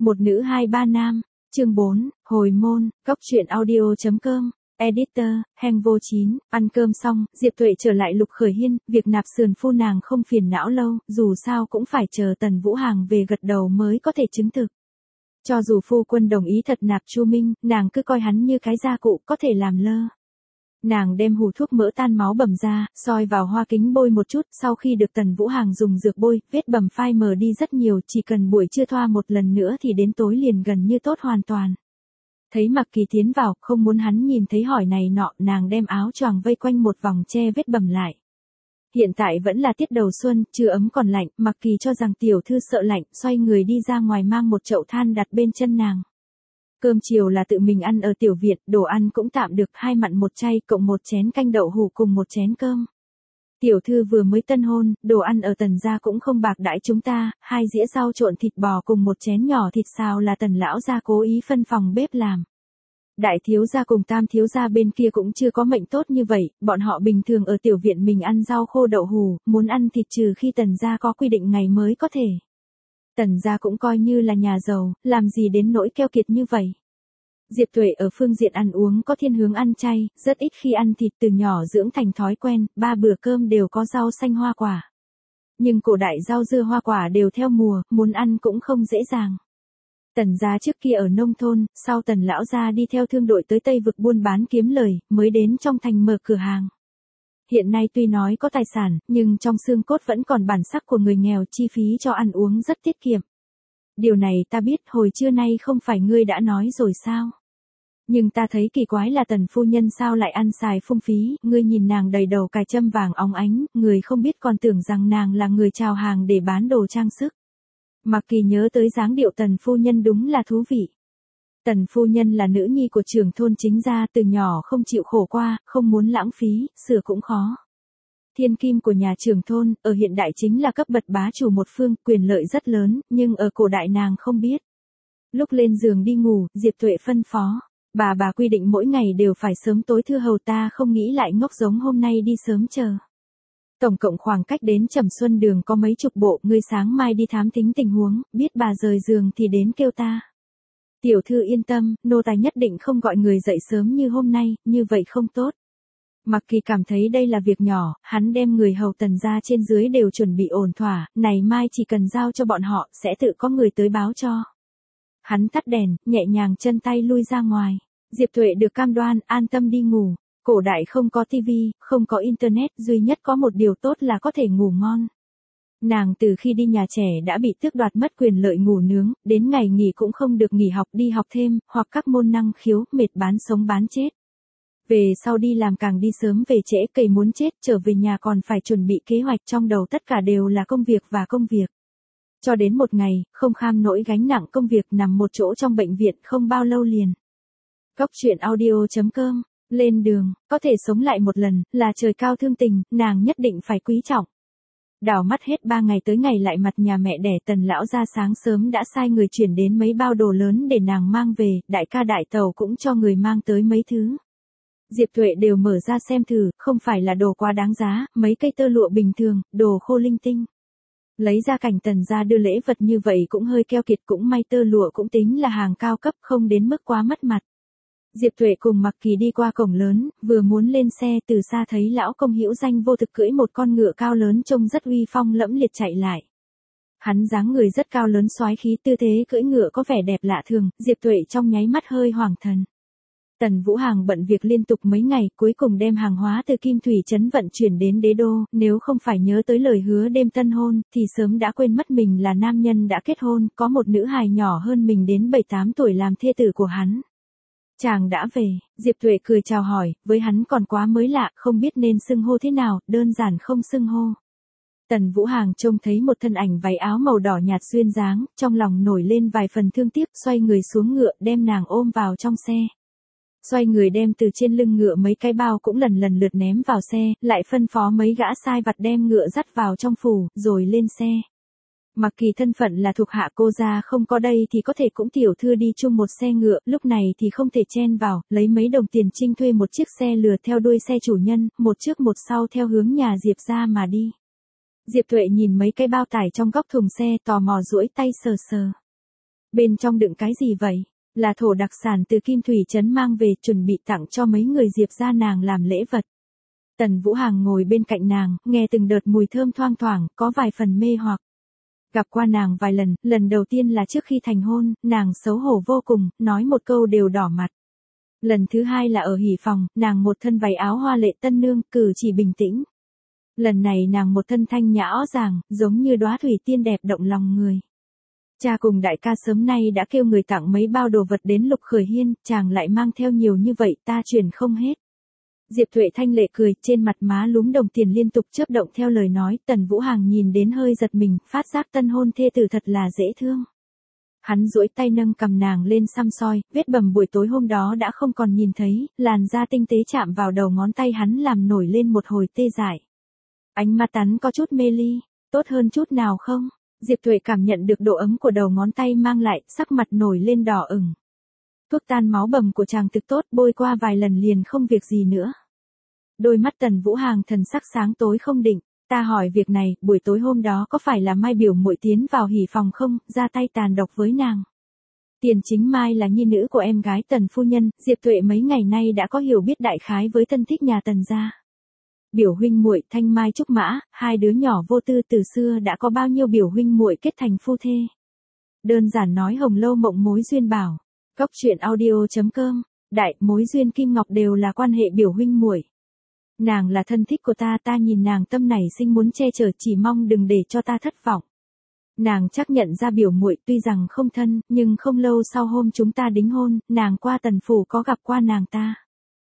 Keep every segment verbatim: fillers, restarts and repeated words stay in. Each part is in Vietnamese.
Một nữ hai ba nam, chương bốn, hồi môn, góc truyện audio.com, editor, Heng vô chín, ăn cơm xong, Diệp Tuệ trở lại Lục Khởi Hiên, việc nạp sườn phu nàng không phiền não lâu, dù sao cũng phải chờ Tần Vũ Hàng về gật đầu mới có thể chứng thực. Cho dù phu quân đồng ý thật nạp Chu Minh, nàng cứ coi hắn như cái gia cụ có thể làm lơ. Nàng đem hũ thuốc mỡ tan máu bầm ra, soi vào hoa kính bôi một chút, sau khi được Tần Vũ Hàng dùng dược bôi, vết bầm phai mờ đi rất nhiều, chỉ cần buổi trưa thoa một lần nữa thì đến tối liền gần như tốt hoàn toàn. Thấy Mặc Kỳ tiến vào, không muốn hắn nhìn thấy hỏi này nọ, nàng đem áo choàng vây quanh một vòng che vết bầm lại. Hiện tại vẫn là tiết đầu xuân, chưa ấm còn lạnh, Mặc Kỳ cho rằng tiểu thư sợ lạnh, xoay người đi ra ngoài mang một chậu than đặt bên chân nàng. Cơm chiều là tự mình ăn ở tiểu viện, đồ ăn cũng tạm được, hai mặn một chay, cộng một chén canh đậu hủ cùng một chén cơm. Tiểu thư vừa mới tân hôn, đồ ăn ở Tần gia cũng không bạc đãi chúng ta, hai dĩa rau trộn thịt bò cùng một chén nhỏ thịt xào là Tần lão gia cố ý phân phòng bếp làm. Đại thiếu gia cùng tam thiếu gia bên kia cũng chưa có mệnh tốt như vậy, bọn họ bình thường ở tiểu viện mình ăn rau khô đậu hủ, muốn ăn thịt trừ khi Tần gia có quy định ngày mới có thể. Tần gia cũng coi như là nhà giàu, làm gì đến nỗi keo kiệt như vậy. Diệp Tuệ ở phương diện ăn uống có thiên hướng ăn chay, rất ít khi ăn thịt, từ nhỏ dưỡng thành thói quen, ba bữa cơm đều có rau xanh hoa quả. Nhưng cổ đại rau dưa hoa quả đều theo mùa, muốn ăn cũng không dễ dàng. Tần gia trước kia ở nông thôn, sau Tần lão gia đi theo thương đội tới Tây vực buôn bán kiếm lời, mới đến trong thành mở cửa hàng. Hiện nay tuy nói có tài sản, nhưng trong xương cốt vẫn còn bản sắc của người nghèo, chi phí cho ăn uống rất tiết kiệm. Điều này ta biết, hồi trưa nay không phải ngươi đã nói rồi sao? Nhưng ta thấy kỳ quái là Tần phu nhân sao lại ăn xài phung phí, ngươi nhìn nàng đầy đầu cài châm vàng óng ánh, người không biết còn tưởng rằng nàng là người chào hàng để bán đồ trang sức. Mặc Kỳ nhớ tới dáng điệu Tần phu nhân đúng là thú vị. Tần phu nhân là nữ nhi của trưởng thôn chính gia, từ nhỏ không chịu khổ qua, không muốn lãng phí, sửa cũng khó. Thiên kim của nhà trưởng thôn, ở hiện đại chính là cấp bậc bá chủ một phương, quyền lợi rất lớn, nhưng ở cổ đại nàng không biết. Lúc lên giường đi ngủ, Diệp Tuệ phân phó. Bà bà quy định mỗi ngày đều phải sớm tối thưa hầu, ta không nghĩ lại ngốc giống hôm nay đi sớm chờ. Tổng cộng khoảng cách đến Trầm Xuân Đường có mấy chục bộ, ngươi sáng mai đi thám thính tình huống, biết bà rời giường thì đến kêu ta. Tiểu thư yên tâm, nô tài nhất định không gọi người dậy sớm như hôm nay, như vậy không tốt. Mặc Kỳ cảm thấy đây là việc nhỏ, hắn đem người hầu Tần gia trên dưới đều chuẩn bị ổn thỏa, này mai chỉ cần giao cho bọn họ, sẽ tự có người tới báo cho. Hắn tắt đèn, nhẹ nhàng chân tay lui ra ngoài. Diệp Tuệ được cam đoan, an tâm đi ngủ. Cổ đại không có tivi, không có internet, duy nhất có một điều tốt là có thể ngủ ngon. Nàng từ khi đi nhà trẻ đã bị tước đoạt mất quyền lợi ngủ nướng, đến ngày nghỉ cũng không được nghỉ học đi học thêm, hoặc các môn năng khiếu, mệt bán sống bán chết. Về sau đi làm càng đi sớm về trễ, cày muốn chết, trở về nhà còn phải chuẩn bị kế hoạch, trong đầu tất cả đều là công việc và công việc. Cho đến một ngày, không kham nổi gánh nặng công việc, nằm một chỗ trong bệnh viện không bao lâu liền. Góc truyện audio.com, lên đường, có thể sống lại một lần, là trời cao thương tình, nàng nhất định phải quý trọng. Đảo mắt hết ba ngày tới ngày lại mặt nhà mẹ đẻ, Tần lão gia sáng sớm đã sai người chuyển đến mấy bao đồ lớn để nàng mang về, đại ca đại tàu cũng cho người mang tới mấy thứ. Diệp Tuệ đều mở ra xem thử, không phải là đồ quá đáng giá, mấy cây tơ lụa bình thường, đồ khô linh tinh. Lấy ra cảnh Tần gia đưa lễ vật như vậy cũng hơi keo kiệt, cũng may tơ lụa cũng tính là hàng cao cấp, không đến mức quá mất mặt. Diệp Tuệ cùng Mặc Kỳ đi qua cổng lớn, vừa muốn lên xe, từ xa thấy lão công hữu danh vô thực cưỡi một con ngựa cao lớn trông rất uy phong lẫm liệt chạy lại. Hắn dáng người rất cao lớn soái khí, tư thế cưỡi ngựa có vẻ đẹp lạ thường, Diệp Tuệ trong nháy mắt hơi hoảng thần. Tần Vũ Hàng bận việc liên tục mấy ngày, cuối cùng đem hàng hóa từ Kim Thủy trấn vận chuyển đến Đế Đô, nếu không phải nhớ tới lời hứa đêm tân hôn, thì sớm đã quên mất mình là nam nhân đã kết hôn, có một nữ hài nhỏ hơn mình đến bảy tám tuổi làm thê tử của hắn. Chàng đã về, Diệp Tuệ cười chào hỏi, với hắn còn quá mới lạ, không biết nên xưng hô thế nào, đơn giản không xưng hô. Tần Vũ Hàng trông thấy một thân ảnh váy áo màu đỏ nhạt duyên dáng, trong lòng nổi lên vài phần thương tiếc, xoay người xuống ngựa, đem nàng ôm vào trong xe. Xoay người đem từ trên lưng ngựa mấy cái bao cũng lần lần lượt ném vào xe, lại phân phó mấy gã sai vặt đem ngựa dắt vào trong phủ, rồi lên xe. Mặc Kỳ thân phận là thuộc hạ cô gia không có đây thì có thể cũng tiểu thư đi chung một xe ngựa, lúc này thì không thể chen vào, lấy mấy đồng tiền trinh thuê một chiếc xe lừa theo đuôi xe chủ nhân, một trước một sau theo hướng nhà Diệp gia mà đi. Diệp Tuệ nhìn mấy cái bao tải trong góc thùng xe, tò mò duỗi tay sờ sờ. Bên trong đựng cái gì vậy? Là thổ đặc sản từ Kim Thủy Trấn mang về chuẩn bị tặng cho mấy người Diệp gia nàng làm lễ vật. Tần Vũ Hàng ngồi bên cạnh nàng, nghe từng đợt mùi thơm thoang thoảng, có vài phần mê hoặc. Gặp qua nàng vài lần, lần đầu tiên là trước khi thành hôn, nàng xấu hổ vô cùng, nói một câu đều đỏ mặt. Lần thứ hai là ở hỉ phòng, nàng một thân váy áo hoa lệ tân nương, cử chỉ bình tĩnh. Lần này nàng một thân thanh nhã rõ ràng, giống như đóa thủy tiên đẹp động lòng người. Cha cùng đại ca sớm nay đã kêu người tặng mấy bao đồ vật đến Lục Khởi Hiên, chàng lại mang theo nhiều như vậy ta truyền không hết. Diệp Tuệ thanh lệ cười, trên mặt má lúm đồng tiền liên tục chớp động theo lời nói, Tần Vũ Hàng nhìn đến hơi giật mình, phát giác tân hôn thê tử thật là dễ thương. Hắn duỗi tay nâng cầm nàng lên xăm soi, vết bầm buổi tối hôm đó đã không còn nhìn thấy, làn da tinh tế chạm vào đầu ngón tay hắn làm nổi lên một hồi tê dại. Ánh mắt hắn có chút mê ly, tốt hơn chút nào không? Diệp Tuệ cảm nhận được độ ấm của đầu ngón tay mang lại, sắc mặt nổi lên đỏ ửng. Thuốc tan máu bầm của chàng thực tốt, bôi qua vài lần liền không việc gì nữa. Đôi mắt Tần Vũ Hàng thần sắc sáng tối không định, ta hỏi việc này, buổi tối hôm đó có phải là Mai biểu muội tiến vào hỉ phòng không, ra tay tàn độc với nàng. Tiền Chính Mai là nhi nữ của em gái Tần phu nhân, Diệp Tuệ mấy ngày nay đã có hiểu biết đại khái với thân thích nhà Tần gia. Biểu huynh muội Thanh Mai Trúc Mã, hai đứa nhỏ vô tư từ xưa đã có bao nhiêu biểu huynh muội kết thành phu thê. Đơn giản nói hồng lâu mộng mối duyên bảo. Cốc truyện audio chấm com, đại mối duyên kim ngọc đều là quan hệ biểu huynh muội. Nàng là thân thích của ta, ta nhìn nàng tâm nảy sinh muốn che chở, chỉ mong đừng để cho ta thất vọng. Nàng chắc nhận ra biểu muội tuy rằng không thân, nhưng không lâu sau hôm chúng ta đính hôn, nàng qua Tần phủ có gặp qua nàng ta.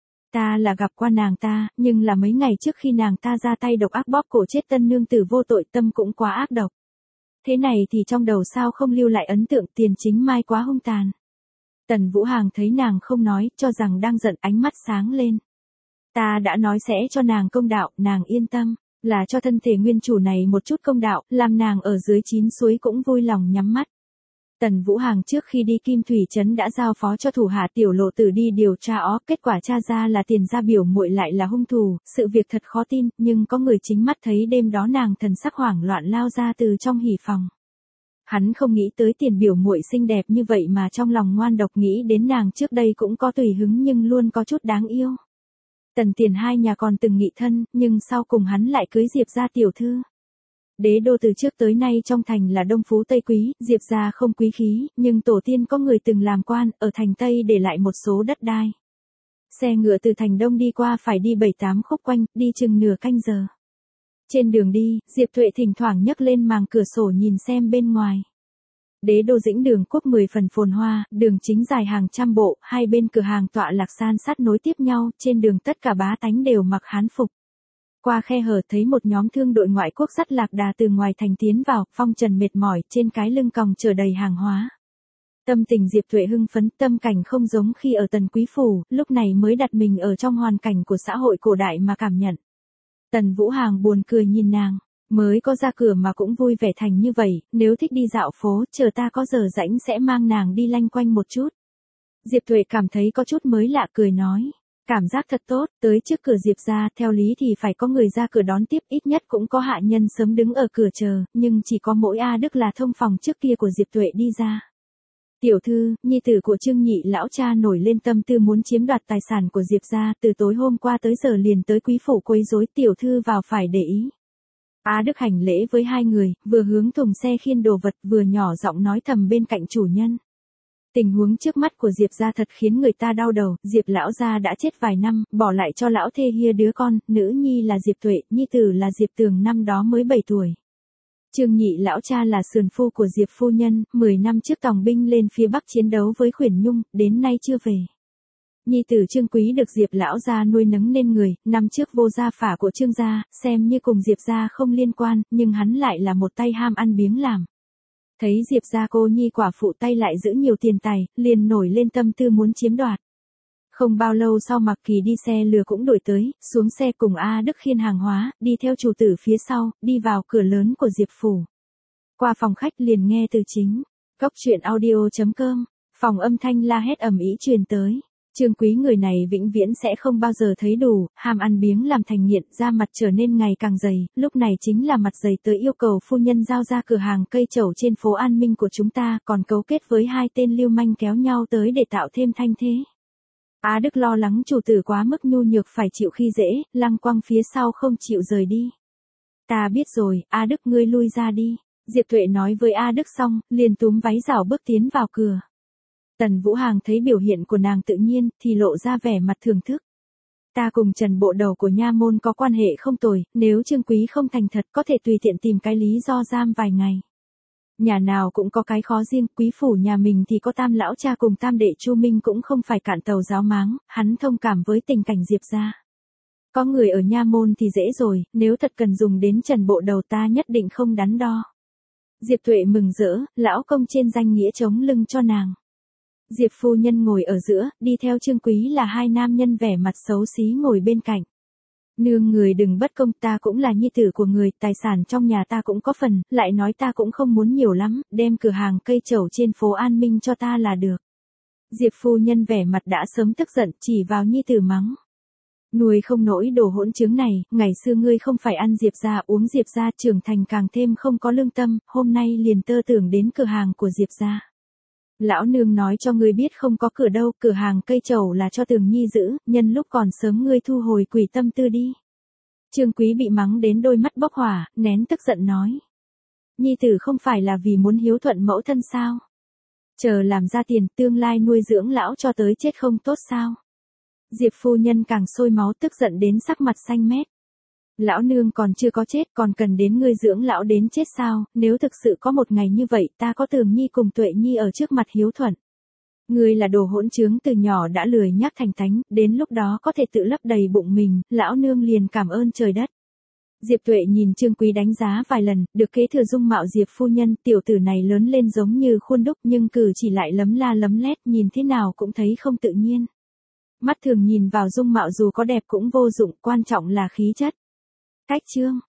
Ta là gặp qua nàng ta, nhưng là mấy ngày trước khi nàng ta ra tay độc ác bóp cổ chết tân nương tử vô tội, tâm cũng quá ác độc. Thế này thì trong đầu sao không lưu lại ấn tượng Tiền Chính Mai quá hung tàn. Tần Vũ Hàng thấy nàng không nói, cho rằng đang giận, ánh mắt sáng lên. Ta đã nói sẽ cho nàng công đạo, nàng yên tâm, là cho thân thể nguyên chủ này một chút công đạo, làm nàng ở dưới chín suối cũng vui lòng nhắm mắt. Tần Vũ Hàng trước khi đi Kim Thủy Trấn đã giao phó cho thủ hạ Tiểu Lộ Tử đi điều tra ó, kết quả tra ra là Tiền gia biểu muội lại là hung thủ, sự việc thật khó tin, nhưng có người chính mắt thấy đêm đó nàng thần sắc hoảng loạn lao ra từ trong hỉ phòng. Hắn không nghĩ tới Tiền biểu muội xinh đẹp như vậy mà trong lòng ngoan độc, nghĩ đến nàng trước đây cũng có tùy hứng nhưng luôn có chút đáng yêu. Tần Tiền hai nhà còn từng nghị thân, nhưng sau cùng hắn lại cưới Diệp gia tiểu thư. Đế đô từ trước tới nay trong thành là đông phú tây quý, Diệp gia không quý khí, nhưng tổ tiên có người từng làm quan, ở thành Tây để lại một số đất đai. Xe ngựa từ thành Đông đi qua phải đi bảy tám khúc quanh, đi chừng nửa canh giờ. Trên đường đi, Diệp Tuệ thỉnh thoảng nhấc lên màng cửa sổ nhìn xem bên ngoài. Đế đô Dĩnh đường quốc mười phần phồn hoa, đường chính dài hàng trăm bộ, hai bên cửa hàng tọa lạc san sát nối tiếp nhau, trên đường tất cả bá tánh đều mặc hán phục. Qua khe hở thấy một nhóm thương đội ngoại quốc dắt lạc đà từ ngoài thành tiến vào, phong trần mệt mỏi, trên cái lưng còng chở đầy hàng hóa. Tâm tình Diệp Tuệ hưng phấn, tâm cảnh không giống khi ở Tần Quý phủ, lúc này mới đặt mình ở trong hoàn cảnh của xã hội cổ đại mà cảm nhận. Tần Vũ Hàng buồn cười nhìn nàng, mới có ra cửa mà cũng vui vẻ thành như vậy, nếu thích đi dạo phố, chờ ta có giờ rảnh sẽ mang nàng đi lanh quanh một chút. Diệp Tuệ cảm thấy có chút mới lạ cười nói. Cảm giác thật tốt, tới trước cửa Diệp gia, theo lý thì phải có người ra cửa đón tiếp, ít nhất cũng có hạ nhân sớm đứng ở cửa chờ, nhưng chỉ có mỗi A Đức là thông phòng trước kia của Diệp Tuệ đi ra. Tiểu thư, nhi tử của Trương Nhị lão cha nổi lên tâm tư muốn chiếm đoạt tài sản của Diệp gia, từ tối hôm qua tới giờ liền tới quý phủ quấy rối, tiểu thư vào phải để ý. A Đức hành lễ với hai người, vừa hướng thùng xe khiên đồ vật, vừa nhỏ giọng nói thầm bên cạnh chủ nhân. Tình huống trước mắt của Diệp gia thật khiến người ta đau đầu, Diệp lão gia đã chết vài năm, bỏ lại cho lão thê hia đứa con, nữ nhi là Diệp Tuệ, nhi tử là Diệp Tường năm đó mới bảy tuổi. Trương Nhị lão cha là sườn phu của Diệp phu nhân, mười năm trước tòng binh lên phía Bắc chiến đấu với Khuyển Nhung, đến nay chưa về. Nhi tử Trương Quý được Diệp lão gia nuôi nấng nên người, năm trước vô gia phả của Trương gia, xem như cùng Diệp gia không liên quan, nhưng hắn lại là một tay ham ăn biếng làm. Thấy Diệp gia cô nhi quả phụ tay lại giữ nhiều tiền tài, liền nổi lên tâm tư muốn chiếm đoạt. Không bao lâu sau Mạc Kỳ đi xe lừa cũng đuổi tới, xuống xe cùng A Đức khiên hàng hóa, đi theo chủ tử phía sau, đi vào cửa lớn của Diệp phủ. Qua phòng khách liền nghe từ chính, cốc truyện audio chấm com, phòng âm thanh la hét ầm ĩ truyền tới. Trương Quý người này vĩnh viễn sẽ không bao giờ thấy đủ, ham ăn biếng làm thành nghiện, da mặt trở nên ngày càng dày, lúc này chính là mặt dày tới yêu cầu phu nhân giao ra cửa hàng cây trầu trên phố An Minh của chúng ta, còn cấu kết với hai tên lưu manh kéo nhau tới để tạo thêm thanh thế. Á Đức lo lắng chủ tử quá mức nhu nhược phải chịu khi dễ, lăng quăng phía sau không chịu rời đi. Ta biết rồi, A Đức ngươi lui ra đi. Diệp Tuệ nói với A Đức xong, liền túm váy rảo bước tiến vào cửa. Tần Vũ Hàng thấy biểu hiện của nàng tự nhiên, thì lộ ra vẻ mặt thưởng thức. Ta cùng Trần bộ đầu của nha môn có quan hệ không tồi, nếu Trương Quý không thành thật có thể tùy tiện tìm cái lý do giam vài ngày. Nhà nào cũng có cái khó riêng, quý phủ nhà mình thì có Tam lão cha cùng Tam đệ Chu Minh cũng không phải cạn tàu giáo máng, hắn thông cảm với tình cảnh Diệp gia. Có người ở nha môn thì dễ rồi, nếu thật cần dùng đến Trần bộ đầu ta nhất định không đắn đo. Diệp Tuệ mừng rỡ, lão công trên danh nghĩa chống lưng cho nàng. Diệp phu nhân ngồi ở giữa, đi theo Trương Quý là hai nam nhân vẻ mặt xấu xí ngồi bên cạnh. Nương người đừng bất công, ta cũng là nhi tử của người, tài sản trong nhà ta cũng có phần, lại nói ta cũng không muốn nhiều lắm, đem cửa hàng cây trầu trên phố An Minh cho ta là được. Diệp phu nhân vẻ mặt đã sớm tức giận, chỉ vào nhi tử mắng. Nuôi không nổi đồ hỗn trứng này, ngày xưa ngươi không phải ăn Diệp gia uống Diệp gia, trưởng thành càng thêm không có lương tâm, hôm nay liền tơ tưởng đến cửa hàng của Diệp gia. Lão nương nói cho ngươi biết không có cửa đâu, cửa hàng cây trầu là cho Tường Nhi giữ, nhân lúc còn sớm ngươi thu hồi quỷ tâm tư đi. Trương Quý bị mắng đến đôi mắt bốc hỏa, nén tức giận nói. Nhi tử không phải là vì muốn hiếu thuận mẫu thân sao? Chờ làm ra tiền, tương lai nuôi dưỡng lão cho tới chết không tốt sao? Diệp phu nhân càng sôi máu tức giận đến sắc mặt xanh mét. Lão nương còn chưa có chết, còn cần đến ngươi dưỡng lão đến chết sao? Nếu thực sự có một ngày như vậy, ta có Tường Nhi cùng Tuệ Nhi ở trước mặt hiếu thuận. Ngươi là đồ hỗn trướng từ nhỏ đã lười nhác thành thánh, đến lúc đó có thể tự lấp đầy bụng mình, lão nương liền cảm ơn trời đất. Diệp Tuệ nhìn Trương Quý đánh giá vài lần, được kế thừa dung mạo Diệp phu nhân, tiểu tử này lớn lên giống như khuôn đúc nhưng cử chỉ lại lấm la lấm lét, nhìn thế nào cũng thấy không tự nhiên. Mắt thường nhìn vào dung mạo dù có đẹp cũng vô dụng, quan trọng là khí chất. Cách chương